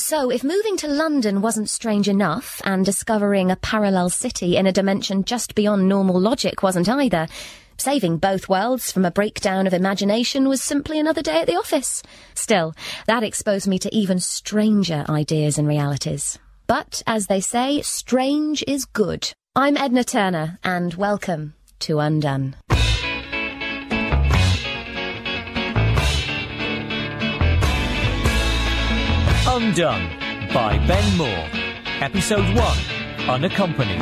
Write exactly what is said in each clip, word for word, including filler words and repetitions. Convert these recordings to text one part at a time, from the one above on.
So, if moving to London wasn't strange enough, and discovering a parallel city in a dimension just beyond normal logic wasn't either, saving both worlds from a breakdown of imagination was simply another day at the office. Still, that exposed me to even stranger ideas and realities. But, as they say, strange is good. I'm Edna Turner, and welcome to Undone. Undone by Ben Moore. Episode one, Unaccompanied.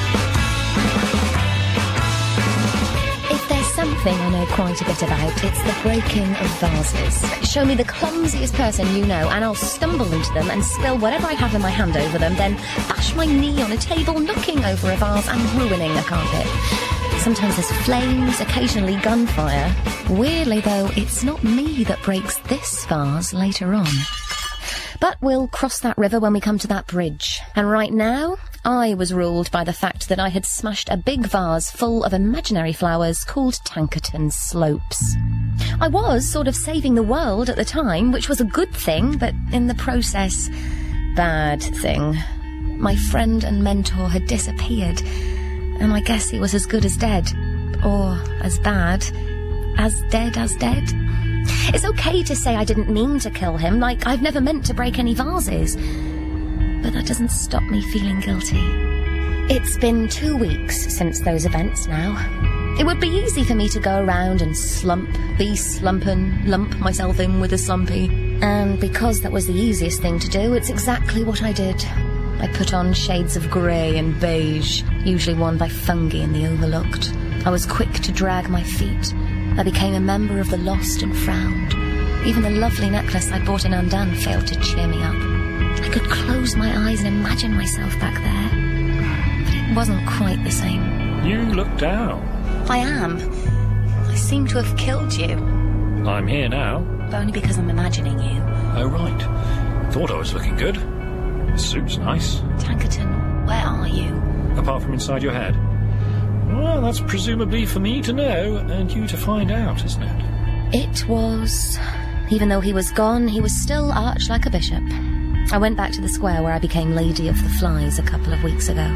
If there's something I know quite a bit about, it's the breaking of vases. Show me the clumsiest person you know and I'll stumble into them and spill whatever I have in my hand over them, then bash my knee on a table, knocking over a vase and ruining a carpet. Sometimes there's flames, occasionally gunfire. Weirdly though, it's not me that breaks this vase later on. But we'll cross that river when we come to that bridge. And right now, I was ruled by the fact that I had smashed a big vase full of imaginary flowers called Tankerton Slopes. I was sort of saving the world at the time, which was a good thing, but in the process, bad thing. My friend and mentor had disappeared, and I guess he was as good as dead. Or as bad. As dead as dead. It's okay to say I didn't mean to kill him, like I've never meant to break any vases. But that doesn't stop me feeling guilty. It's been two weeks since those events now. It would be easy for me to go around and slump, be slumpin', lump myself in with a slumpy. And because that was the easiest thing to do, it's exactly what I did. I put on shades of grey and beige, usually worn by fungi in the Overlooked. I was quick to drag my feet. I became a member of the lost and frowned. Even the lovely necklace I'd bought in Undone failed to cheer me up. I could close my eyes and imagine myself back there. But it wasn't quite the same. You look down. I am. I seem to have killed you. I'm here now. But only because I'm imagining you. Oh, right. Thought I was looking good. The suit's nice. Tankerton, where are you? Apart from inside your head. Well, that's presumably for me to know and you to find out, isn't it? It was. Even though he was gone, he was still arched like a bishop. I went back to the square where I became Lady of the Flies a couple of weeks ago.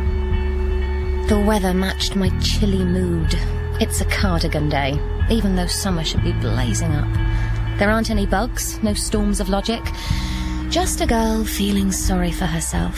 The weather matched my chilly mood. It's a cardigan day, even though summer should be blazing up. There aren't any bugs, no storms of logic. Just a girl feeling sorry for herself.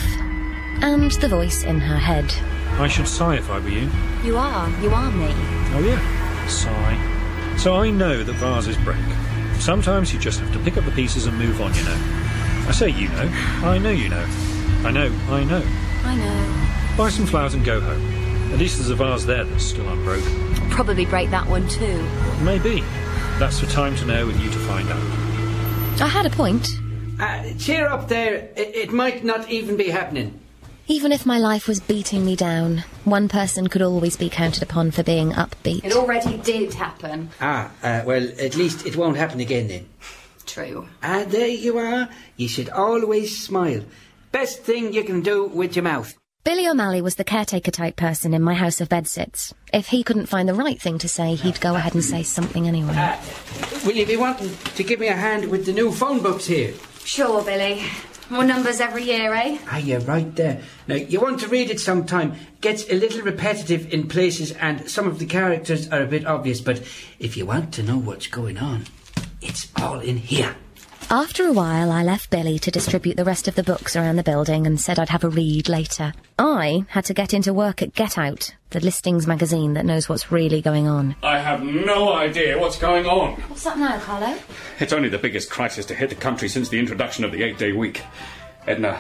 And the voice in her head. I should sigh if I were you. You are. You are me. Oh, yeah. Sigh. So I know that vases break. Sometimes you just have to pick up the pieces and move on, you know. I say you know. I know you know. I know. I know. I know. Buy some flowers and go home. At least there's a vase there that's still unbroken. I'll probably break that one too. Maybe. That's for time to know and you to find out. I had a point. Uh, cheer up there. It, it might not even be happening. Even if my life was beating me down, one person could always be counted upon for being upbeat. It already did happen. Ah, uh, well, at least it won't happen again then. True. Ah, there you are. You should always smile. Best thing you can do with your mouth. Billy O'Malley was the caretaker-type person in my house of bedsits. If he couldn't find the right thing to say, he'd go ahead and say something anyway. Uh, will you be wanting to give me a hand with the new phone books here? Sure, Billy. More numbers every year, eh? Ah, you're right there. Now, you want to read it sometime. Gets a little repetitive in places and some of the characters are a bit obvious, but if you want to know what's going on, it's all in here. After a while, I left Billy to distribute the rest of the books around the building and said I'd have a read later. I had to get into work at Get Out, the listings magazine that knows what's really going on. I have no idea what's going on. What's up now, Carlo? It's only the biggest crisis to hit the country since the introduction of the eight-day week. Edna,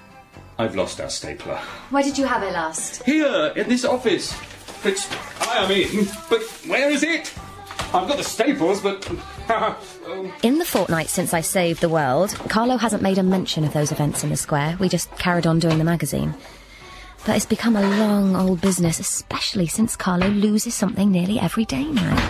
I've lost our stapler. Where did you have it last? Here, in this office. Which I am in, but where is it? I've got the staples, but... oh. In the fortnight since I saved the world, Carlo hasn't made a mention of those events in the square. We just carried on doing the magazine. But it's become a long old business, especially since Carlo loses something nearly every day now.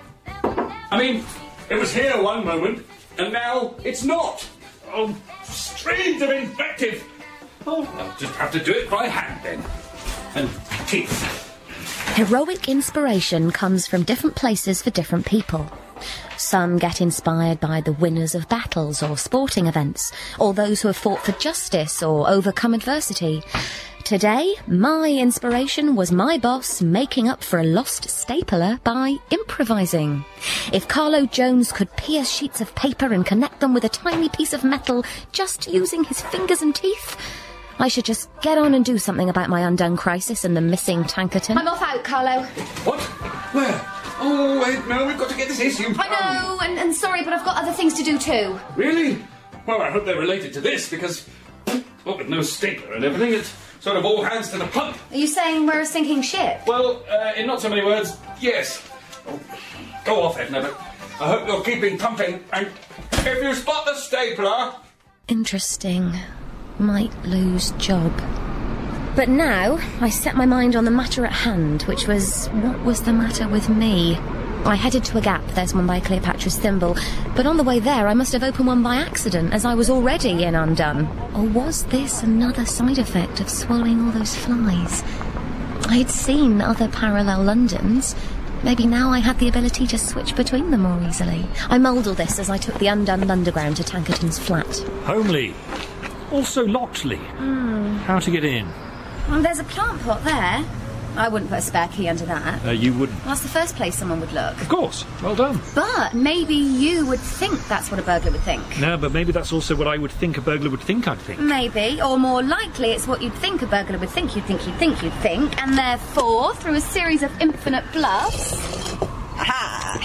I mean, it was here one moment, and now it's not. Oh, streams of invective. Oh, I'll just have to do it by hand then. And teeth. Heroic inspiration comes from different places for different people. Some get inspired by the winners of battles or sporting events, or those who have fought for justice or overcome adversity. Today, my inspiration was my boss making up for a lost stapler by improvising. If Carlo Jones could pierce sheets of paper and connect them with a tiny piece of metal just using his fingers and teeth, I should just get on and do something about my undone crisis and the missing Tankerton. I'm off out, Carlo. What? Where? Oh, wait, no, we've got to get this issue. I know, and, and sorry, but I've got other things to do too. Really? Well, I hope they're related to this, because, well, with no stapler and everything, it's sort of all hands to the pump. Are you saying we're a sinking ship? Well, uh, in not so many words, yes. Oh, go off, Edna, but I hope you're keeping pumping, and if you spot the stapler... Interesting. Might lose job. But now, I set my mind on the matter at hand, which was, what was the matter with me? I headed to a gap, there's one by Cleopatra's Thimble, but on the way there I must have opened one by accident, as I was already in Undone. Or was this another side effect of swallowing all those flies? I'd seen other parallel Londons. Maybe now I had the ability to switch between them more easily. I mulled all this as I took the Undone Underground to Tankerton's flat. Homely. Also Locksley. Mm. How to get in? Well, there's a plant pot there. I wouldn't put a spare key under that. Uh, you wouldn't. Well, that's the first place someone would look. Of course. Well done. But maybe you would think that's what a burglar would think. No, but maybe that's also what I would think a burglar would think I'd think. Maybe, or more likely it's what you'd think a burglar would think you'd think you'd think you'd think, and therefore, through a series of infinite bluffs... Aha!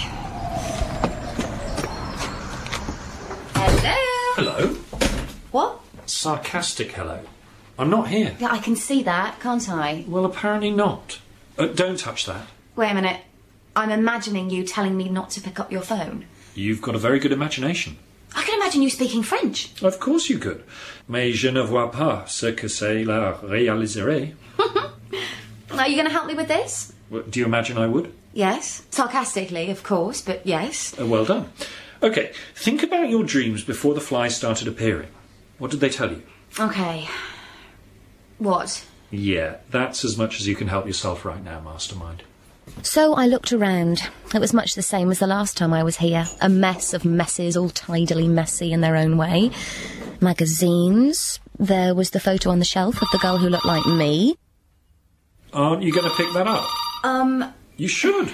Hello? Hello? What? Sarcastic hello. I'm not here. Yeah, I can see that, can't I? Well, apparently not. Uh, don't touch that. Wait a minute. I'm imagining you telling me not to pick up your phone. You've got a very good imagination. I can imagine you speaking French. Of course you could. Mais je ne vois pas ce que c'est la réaliserai. Are you going to help me with this? Well, do you imagine I would? Yes. Sarcastically, of course, but yes. Uh, well done. OK, think about your dreams before the flies started appearing. What did they tell you? OK. What? Yeah, that's as much as you can help yourself right now, Mastermind. So I looked around. It was much the same as the last time I was here. A mess of messes, all tidily messy in their own way. Magazines. There was the photo on the shelf of the girl who looked like me. Aren't you going to pick that up? Um... You should.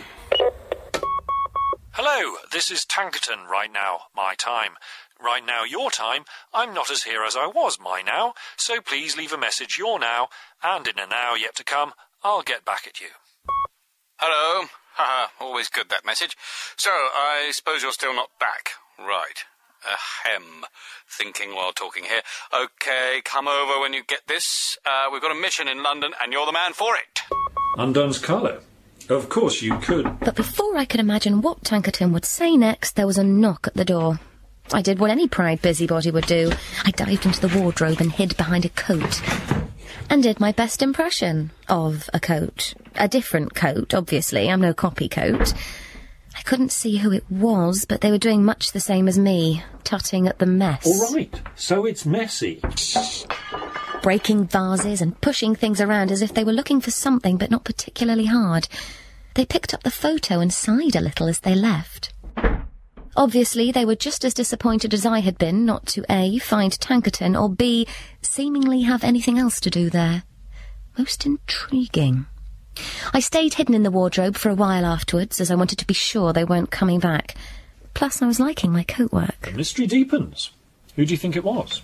Hello, this is Tankerton right now, my time. Right now, your time. I'm not as here as I was, my now, so please leave a message your now, and in an hour yet to come, I'll get back at you. Hello. Haha, always good, that message. So, I suppose you're still not back. Right. Ahem. Thinking while talking here. OK, come over when you get this. Uh, we've got a mission in London, and you're the man for it. Undone's Carlo. Of course you could. But before I could imagine what Tankerton would say next, there was a knock at the door. I did what any pride busybody would do. I dived into the wardrobe and hid behind a coat. And did my best impression of a coat. A different coat, obviously. I'm no copy coat. I couldn't see who it was, but they were doing much the same as me, tutting at the mess. All right, so it's messy. Breaking vases and pushing things around as if they were looking for something, but not particularly hard. They picked up the photo and sighed a little as they left. Obviously, they were just as disappointed as I had been not to A, find Tankerton, or B, seemingly have anything else to do there. Most intriguing. I stayed hidden in the wardrobe for a while afterwards, as I wanted to be sure they weren't coming back. Plus, I was liking my coat work. The mystery deepens. Who do you think it was?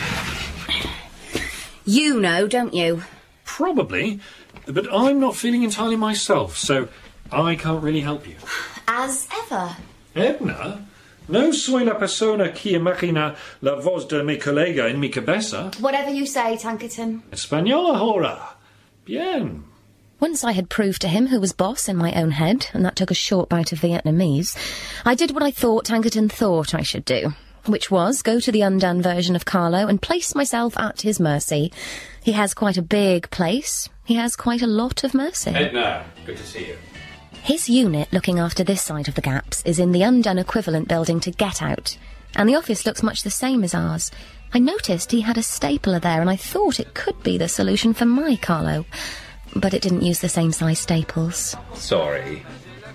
You know, don't you? Probably, but I'm not feeling entirely myself, so I can't really help you. As ever. Edna? No soy la persona que imagina la voz de mi colega en mi cabeza. Whatever you say, Tankerton. Española ahora. Bien. Once I had proved to him who was boss in my own head, and that took a short bout of Vietnamese, I did what I thought Tankerton thought I should do, which was go to the undone version of Carlo and place myself at his mercy. He has quite a big place. He has quite a lot of mercy. Edna, good to see you. His unit looking after this side of the gaps is in the undone equivalent building to Get Out, and the office looks much the same as ours. I noticed he had a stapler there, and I thought it could be the solution for my Carlo, but it didn't use the same size staples. Sorry.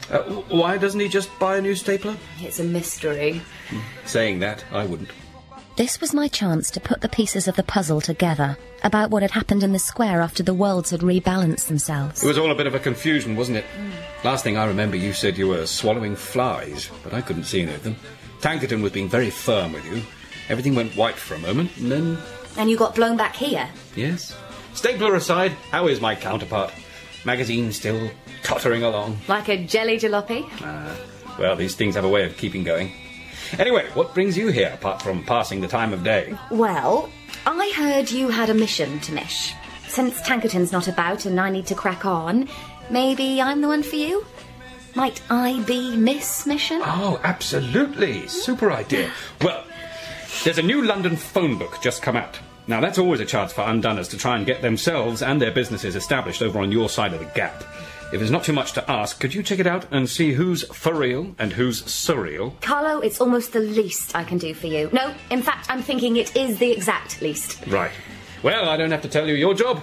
Uh, why doesn't he just buy a new stapler? It's a mystery. Saying that, I wouldn't. This was my chance to put the pieces of the puzzle together about what had happened in the square after the worlds had rebalanced themselves. It was all a bit of a confusion, wasn't it? Mm. Last thing I remember, you said you were swallowing flies, but I couldn't see any of them. Tankerton was being very firm with you. Everything went white for a moment, and then... And you got blown back here? Yes. Stapler aside, how is my counterpart? Magazine still tottering along? Like a jelly jalopy? Uh, well, these things have a way of keeping going. Anyway, what brings you here, apart from passing the time of day? Well, I heard you had a mission to Mish. Since Tankerton's not about and I need to crack on, maybe I'm the one for you? Might I be Miss Mission? Oh, absolutely. Super idea. Well, there's a new London phone book just come out. Now, that's always a chance for undoneers to try and get themselves and their businesses established over on your side of the gap. If there's not too much to ask, could you check it out and see who's for real and who's surreal? Carlo, it's almost the least I can do for you. No, in fact, I'm thinking it is the exact least. Right. Well, I don't have to tell you your job.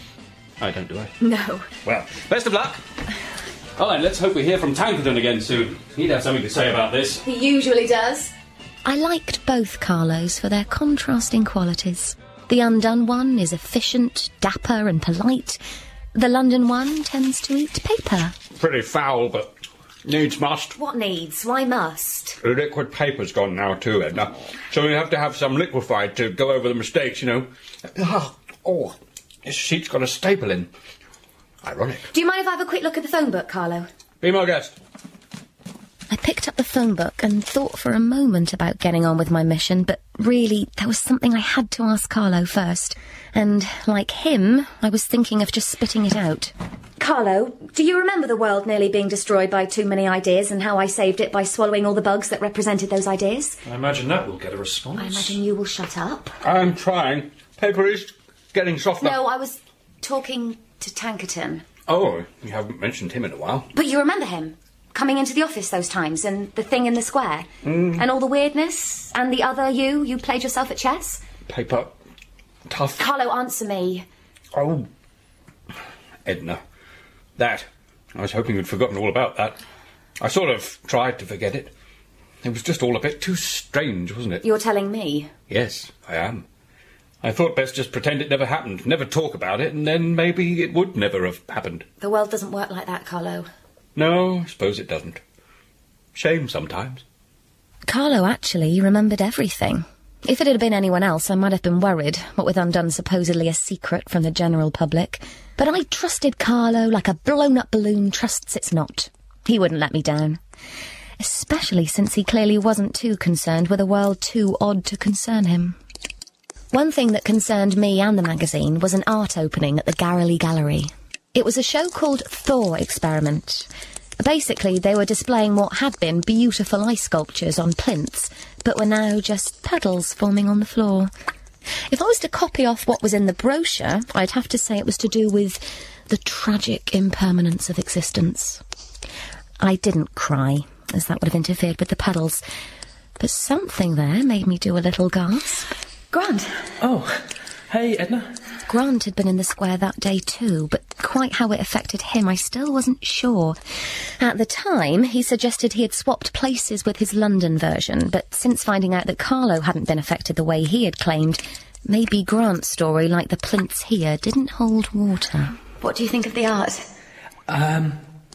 I don't, do I? No. Well, best of luck. Well, then, let's hope we hear from Tankerton again soon. He'd have something to say about this. He usually does. I liked both Carlos for their contrasting qualities. The Undone one is efficient, dapper and polite. The London one tends to eat paper. Pretty foul, but needs must. What needs? Why must? The liquid paper's gone now too, Edna. So we have to have some liquefied to go over the mistakes, you know. Oh, oh, this sheet's got a staple in. Ironic. Do you mind if I have a quick look at the phone book, Carlo? Be my guest. I picked up the phone book and thought for a moment about getting on with my mission, but really, there was something I had to ask Carlo first. And, like him, I was thinking of just spitting it out. Carlo, do you remember the world nearly being destroyed by too many ideas and how I saved it by swallowing all the bugs that represented those ideas? I imagine that will get a response. I imagine you will shut up. I'm trying. Paper is getting softer. No, I was talking to Tankerton. Oh, you haven't mentioned him in a while. But you remember him? Coming into the office those times, and the thing in the square, mm. and all the weirdness, and the other you, you played yourself at chess? Paper. Tough. Carlo, answer me. Oh. Edna. That. I was hoping you'd forgotten all about that. I sort of tried to forget it. It was just all a bit too strange, wasn't it? You're telling me? Yes, I am. I thought best just pretend it never happened, never talk about it, and then maybe it would never have happened. The world doesn't work like that, Carlo. No, I suppose it doesn't. Shame sometimes. Carlo actually remembered everything. If it had been anyone else, I might have been worried, what with Undone supposedly a secret from the general public. But I trusted Carlo like a blown-up balloon trusts its knot. He wouldn't let me down. Especially since he clearly wasn't too concerned with a world too odd to concern him. One thing that concerned me and the magazine was an art opening at the Garreley Gallery. It was a show called Thor Experiment. Basically, they were displaying what had been beautiful ice sculptures on plinths, but were now just puddles forming on the floor. If I was to copy off what was in the brochure, I'd have to say it was to do with the tragic impermanence of existence. I didn't cry, as that would have interfered with the puddles, but something there made me do a little gasp. Grant. Oh, hey, Edna. Grant had been in the square that day too, but quite how it affected him I still wasn't sure. At the time, he suggested he had swapped places with his London version, but since finding out that Carlo hadn't been affected the way he had claimed, maybe Grant's story, like the plinths here, didn't hold water. What do you think of the art? Um,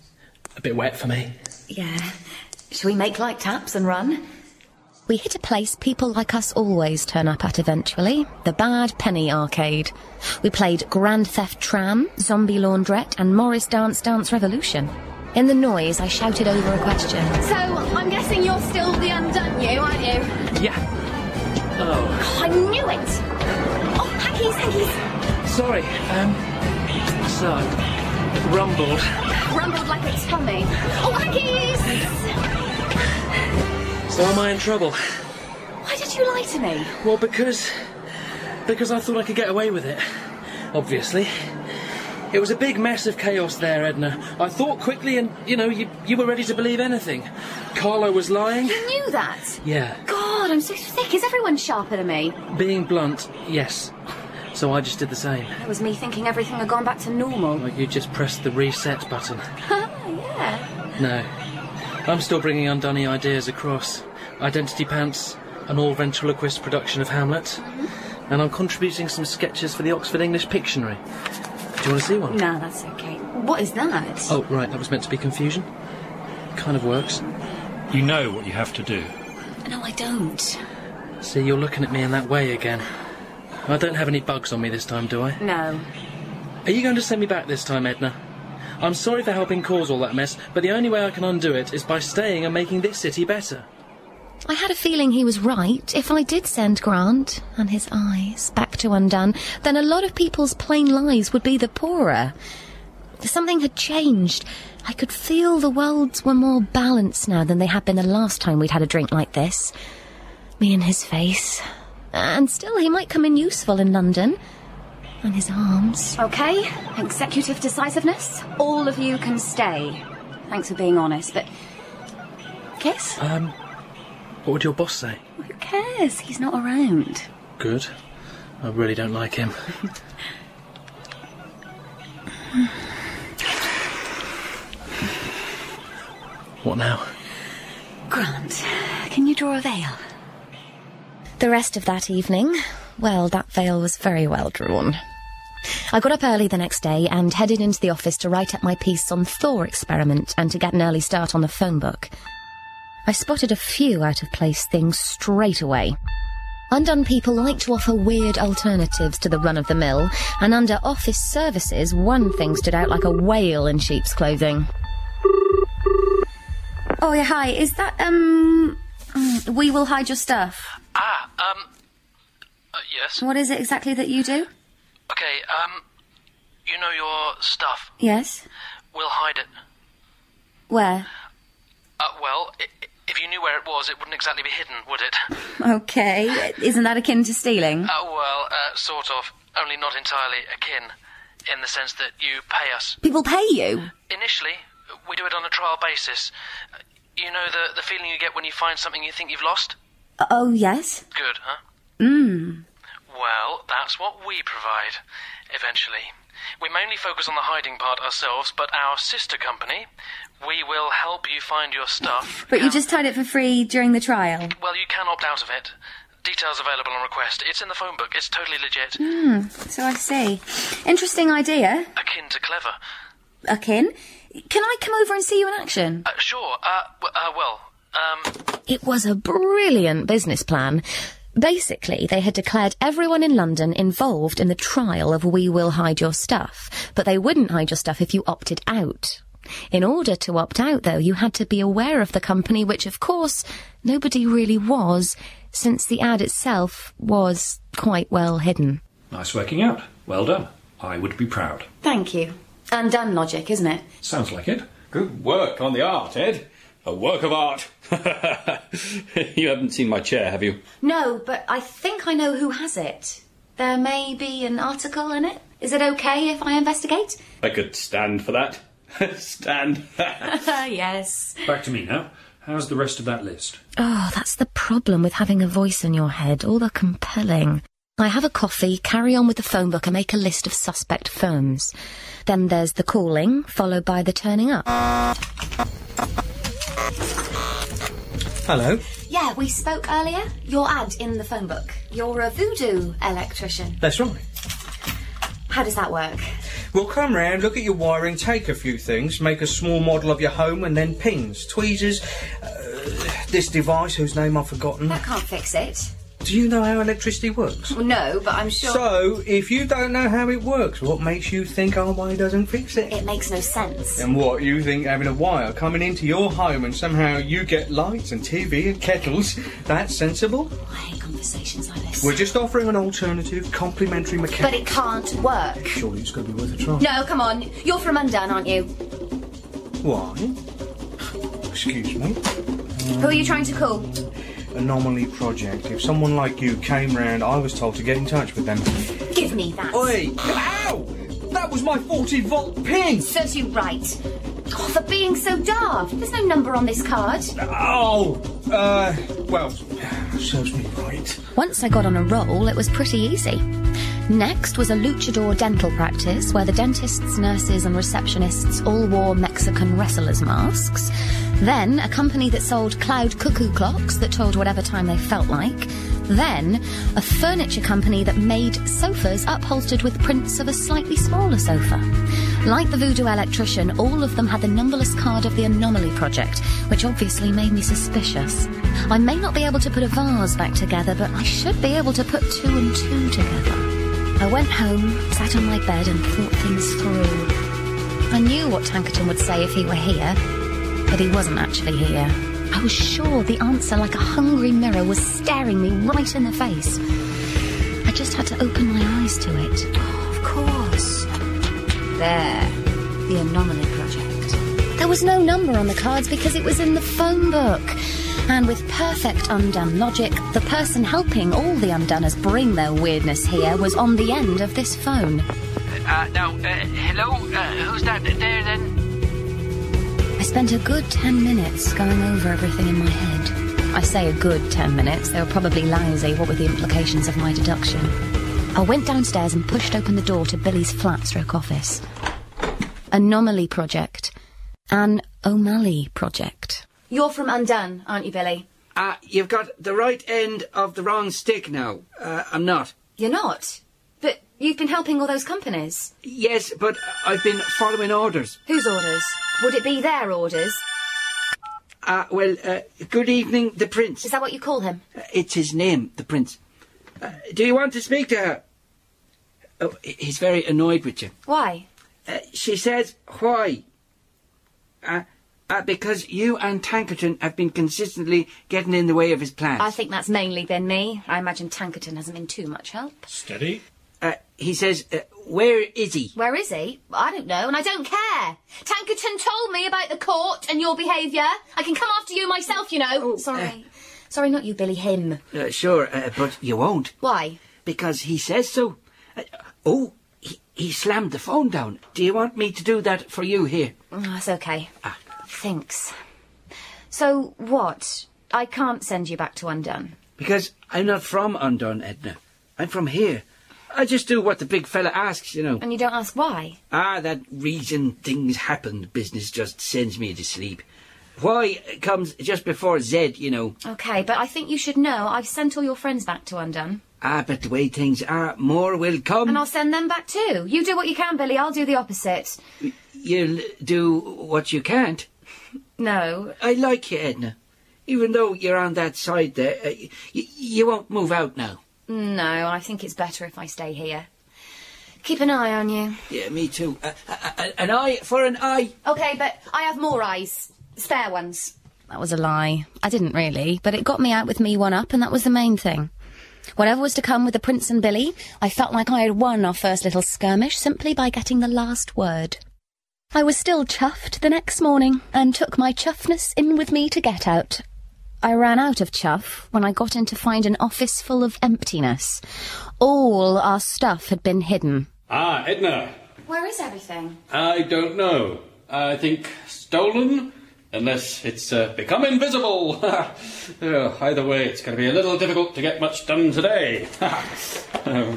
a bit wet for me. Yeah. Shall we make like taps and run? We hit a place people like us always turn up at eventually, the Bad Penny Arcade. We played Grand Theft Tram, Zombie Laundrette and Morris Dance Dance Revolution. In the noise, I shouted over a question. So, I'm guessing you're still the Undone you, aren't you? Yeah. Oh. Oh, I knew it! Oh, hankies, hankies! Sorry, um, so, rumbled. Rumbled like a tummy. Oh, hankies! So am I in trouble? Why did you lie to me? Well, because... because I thought I could get away with it. Obviously. It was a big mess of chaos there, Edna. I thought quickly and, you know, you, you were ready to believe anything. Carlo was lying. You knew that? Yeah. God, I'm so thick. Is everyone sharper than me? Being blunt, yes. So I just did the same. It was me thinking everything had gone back to normal. Like you just pressed the reset button. yeah. No. I'm still bringing undone ideas across. Identity Pants, an all-ventriloquist production of Hamlet. Mm-hmm. And I'm contributing some sketches for the Oxford English Pictionary. Do you want to see one? No, that's okay. What is that? Oh, right, that was meant to be confusion. Kind of works. You know what you have to do. No, I don't. See, you're looking at me in that way again. I don't have any bugs on me this time, do I? No. Are you going to send me back this time, Edna? I'm sorry for helping cause all that mess, but the only way I can undo it is by staying and making this city better. I had a feeling he was right. If I did send Grant and his eyes back to Undone, then a lot of people's plain lives would be the poorer. Something had changed. I could feel the worlds were more balanced now than they had been the last time we'd had a drink like this. Me and his face. And still, he might come in useful in London. And his arms. OK, executive decisiveness. All of you can stay. Thanks for being honest, but... Kiss? Um, what would your boss say? Who cares? He's not around. Good. I really don't like him. What now? Grant, can you draw a veil? The rest of that evening, well, that veil was very well drawn. I got up early the next day and headed into the office to write up my piece on Thor experiment and to get an early start on the phone book. I spotted a few out-of-place things straight away. Undone people like to offer weird alternatives to the run-of-the-mill, and under office services, one thing stood out like a whale in sheep's clothing. Oh, yeah, hi. Is that, um... We Will Hide Your Stuff? Ah, um... Uh, yes? What is it exactly that you do? Okay, um... You know your stuff? Yes. We'll hide it. Where? Uh, well, i if you knew where it was, it wouldn't exactly be hidden, would it? Okay. Isn't that akin to stealing? Uh, well, uh, sort of. Only not entirely akin. In the sense that you pay us. People pay you? Initially, we do it on a trial basis. You know the, the feeling you get when you find something you think you've lost? Uh, oh, yes. Good, huh? Mm. Well, that's what we provide, eventually. We mainly focus on the hiding part ourselves, but our sister company, We Will Help You Find Your Stuff... But can... you just tied it for free during the trial? Well, you can opt out of it. Details available on request. It's in the phone book. It's totally legit. Hmm, so I see. Interesting idea. Akin to clever. Akin? Can I come over and see you in action? Uh, sure. Uh, w- uh, well, um... It was a brilliant business plan. Basically, they had declared everyone in London involved in the trial of We Will Hide Your Stuff, but they wouldn't hide your stuff if you opted out. In order to opt out, though, you had to be aware of the company, which, of course, nobody really was, since the ad itself was quite well hidden. Nice working out. Well done. I would be proud. Thank you. Undone logic, isn't it? Sounds like it. Good work on the art, Ed. A work of art. You haven't seen my chair, have you? No, but I think I know who has it. There may be an article in it. Is it okay if I investigate? I could stand for that. Stand. Yes. Back to me now. How's the rest of that list? Oh, that's the problem with having a voice in your head, all the compelling. I have a coffee, carry on with the phone book and make a list of suspect firms. Then there's the calling, followed by the turning up. Hello. Yeah, we spoke earlier. Your ad in the phone book. You're a voodoo electrician. That's right. How does that work? We'll come round, look at your wiring, take a few things, make a small model of your home, and then pins, tweezers, uh, this device whose name I've forgotten. That can't fix it. Do you know how electricity works? Well, no, but I'm sure... So, if you don't know how it works, what makes you think our way doesn't fix it? It makes no sense. And what, you think having a wire coming into your home and somehow you get lights and T V and kettles, that's sensible? I hate conversations like this. We're just offering an alternative, complementary mechanic. But it can't work. Surely it's going to be worth a try. No, come on. You're from Undone, aren't you? Why? Excuse me? Who are you trying to call? Anomaly Project. If someone like you came round, I was told to get in touch with them. Give me that. Oi! Ow! That was my forty volt pin! Serves you right. Oh, for being so daft. There's no number on this card. Oh! Uh, well, serves me right. Once I got on a roll, it was pretty easy. Next was a luchador dental practice where the dentists, nurses and receptionists all wore Mexican wrestlers' masks. Then a company that sold cloud cuckoo clocks that told whatever time they felt like. Then a furniture company that made sofas upholstered with prints of a slightly smaller sofa. Like the voodoo electrician, all of them had the numberless card of the Anomaly Project, which obviously made me suspicious. I may not be able to put a vase back together, but I should be able to put two and two together. I went home, sat on my bed and thought things through. I knew what Tankerton would say if he were here, but he wasn't actually here. I was sure the answer, like a hungry mirror, was staring me right in the face. I just had to open my eyes to it. Oh, of course. There. The Anomaly Project. There was no number on the cards because it was in the phone book. And with perfect undone logic, the person helping all the undoneers bring their weirdness here was on the end of this phone. Uh, now, uh, hello? Uh, who's that there, then? I spent a good ten minutes going over everything in my head. I say a good ten minutes. They were probably lousy, what with the implications of my deduction. I went downstairs and pushed open the door to Billy's flat-stroke office. Anomaly Project. An O'Malley Project. You're from Undone, aren't you, Billy? Ah, uh, you've got the right end of the wrong stick now. Uh, I'm not. You're not? But you've been helping all those companies. Yes, but I've been following orders. Whose orders? Would it be their orders? Ah, uh, well, uh, good evening, the Prince. Is that what you call him? Uh, it's his name, the Prince. Uh, do you want to speak to her? Oh, he's very annoyed with you. Why? Uh, she says, why? Uh, uh, because you and Tankerton have been consistently getting in the way of his plans. I think that's mainly been me. I imagine Tankerton hasn't been too much help. Steady. Uh, he says, uh, where is he? Where is he? I don't know, and I don't care. Tankerton told me about the court and your behaviour. I can come after you myself, you know. Oh, Sorry. uh, Sorry, not you, Billy, him. Uh, sure, uh, but you won't. Why? Because he says so. Uh, oh, he, he slammed the phone down. Do you want me to do that for you here? Oh, that's okay. Ah. Thanks. So, what? I can't send you back to Undone. Because I'm not from Undone, Edna. I'm from here. I just do what the big fella asks, you know. And you don't ask why? Ah, that reason things happen business just sends me to sleep. Why comes just before Z, you know. OK, but I think you should know I've sent all your friends back to Undone. Ah, but the way things are, more will come. And I'll send them back too. You do what you can, Billy, I'll do the opposite. You'll do what you can't? No. I like you, Edna. Even though you're on that side there, uh, y- you won't move out now. No, I think it's better if I stay here. Keep an eye on you. Yeah, me too. Uh, uh, uh, an eye for an eye. OK, but I have more eyes. Spare ones. That was a lie. I didn't really, but it got me out with me one up, and that was the main thing. Whatever was to come with the Prince and Billy, I felt like I had won our first little skirmish simply by getting the last word. I was still chuffed the next morning, and took my chuffness in with me to get out. I ran out of chuff when I got in to find an office full of emptiness. All our stuff had been hidden. Ah, Edna. Where is everything? I don't know. I think stolen, unless it's uh, become invisible. Oh, either way, it's going to be a little difficult to get much done today. um.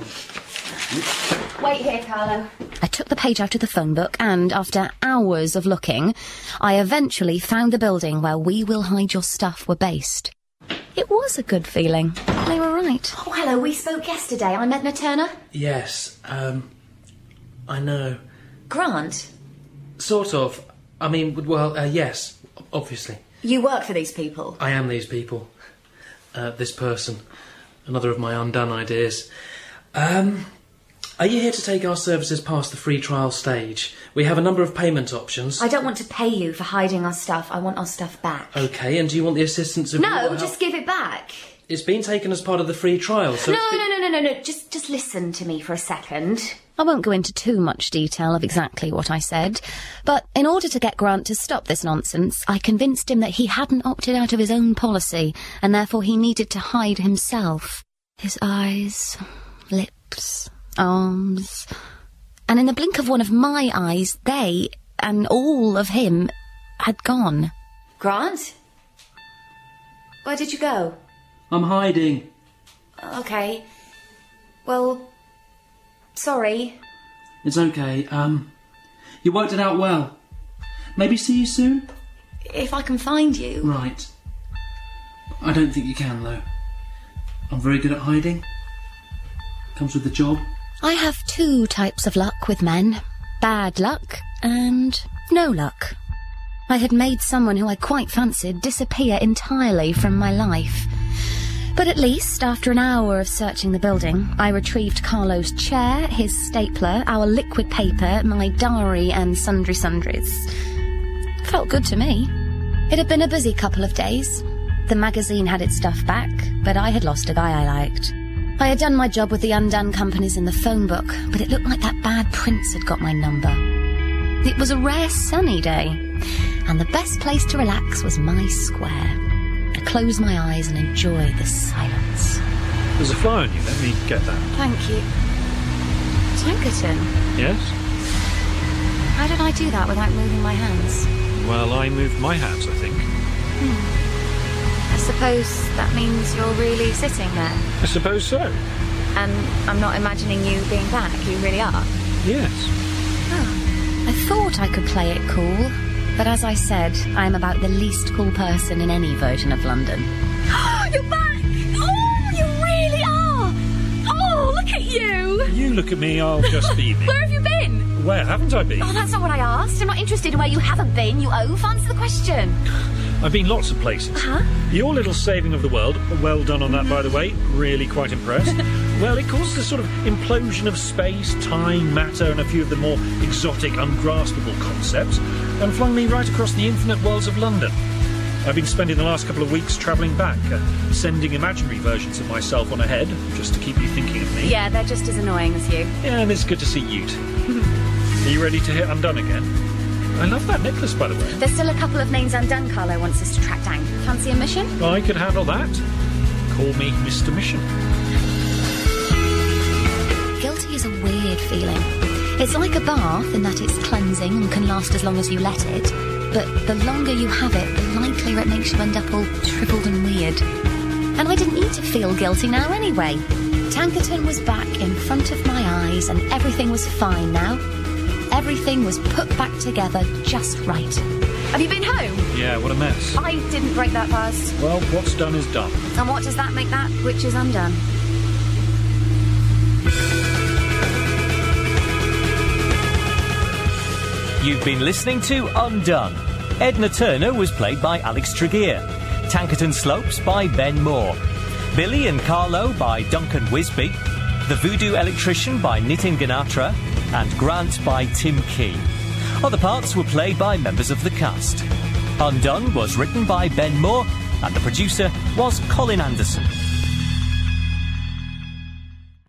Wait here, Carlo. I took the page out of the phone book and, after hours of looking, I eventually found the building where We Will Hide Your Stuff were based. It was a good feeling. They were right. Oh, hello, we spoke yesterday. I'm Edna Turner. Yes, um, I know. Grant? Sort of. I mean, well, uh, yes, obviously. You work for these people? I am these people. Uh, this person. Another of my undone ideas. Um... Are you here to take our services past the free trial stage? We have a number of payment options. I don't want to pay you for hiding our stuff. I want our stuff back. OK, and do you want the assistance of... No, just give it back. It's been taken as part of the free trial, so... No, no, no, no, no, no. Just, just listen to me for a second. I won't go into too much detail of exactly what I said, but in order to get Grant to stop this nonsense, I convinced him that he hadn't opted out of his own policy, and therefore he needed to hide himself. His eyes, lips... arms, and in the blink of one of my eyes, they, and all of him, had gone. Grant? Where did you go? I'm hiding. OK. Well, sorry. It's OK. Um, you worked it out well. Maybe see you soon? If I can find you. Right. I don't think you can, though. I'm very good at hiding. Comes with the job. I have two types of luck with men. Bad luck and no luck. I had made someone who I quite fancied disappear entirely from my life. But at least, after an hour of searching the building, I retrieved Carlo's chair, his stapler, our liquid paper, my diary and sundry sundries. Felt good to me. It had been a busy couple of days. The magazine had its stuff back, but I had lost a guy I liked. I had done my job with the undone companies in the phone book, but it looked like that bad prince had got my number. It was a rare sunny day, and the best place to relax was my square. I closed my eyes and enjoyed the silence. There's a fly on you. Let me get that. Thank you. Tankerton, Yes? how did I do that without moving my hands? Well, I moved my hands, I think. I suppose that means you're really sitting there. I suppose so. And I'm not imagining you being back, you really are. Yes. I thought I could play it cool, but as I said, I am about the least cool person in any version of London. You're back! Oh, you really are! Oh, look at you! You look at me, I'll just be me. Where have you been? Where haven't I been? Oh, that's not what I asked. I'm not interested in where you haven't been, you oaf. Answer the question. I've been lots of places. Huh? Your little saving of the world, well done on that, by the way. Really quite impressed. Well, it caused a sort of implosion of space, time, matter, and a few of the more exotic, ungraspable concepts, and flung me right across the infinite worlds of London. I've been spending the last couple of weeks travelling back, uh, sending imaginary versions of myself on ahead, just to keep you thinking of me. Yeah, they're just as annoying as you. Yeah, and it's good to see you too. Are you ready to hit undone again? I love that necklace, by the way. There's still a couple of names undone Carlo wants us to track down. Fancy a mission? I could handle that. Call me Mister Mission. Guilty is a weird feeling. It's like a bath in that it's cleansing and can last as long as you let it. But the longer you have it, the likelier it makes you end up all shrivelled and weird. And I didn't need to feel guilty now anyway. Tankerton was back in front of my eyes and everything was fine now. Everything was put back together just right. Have you been home? Yeah, what a mess. I didn't break that fast. Well, what's done is done. And what does that make that which is undone? You've been listening to Undone. Edna Turner was played by Alex Tregear. Tankerton Slopes by Ben Moore. Billy and Carlo by Duncan Wisby. The Voodoo Electrician by Nitin Ganatra. And Grant by Tim Key. Other parts were played by members of the cast. Undone was written by Ben Moore, and the producer was Colin Anderson.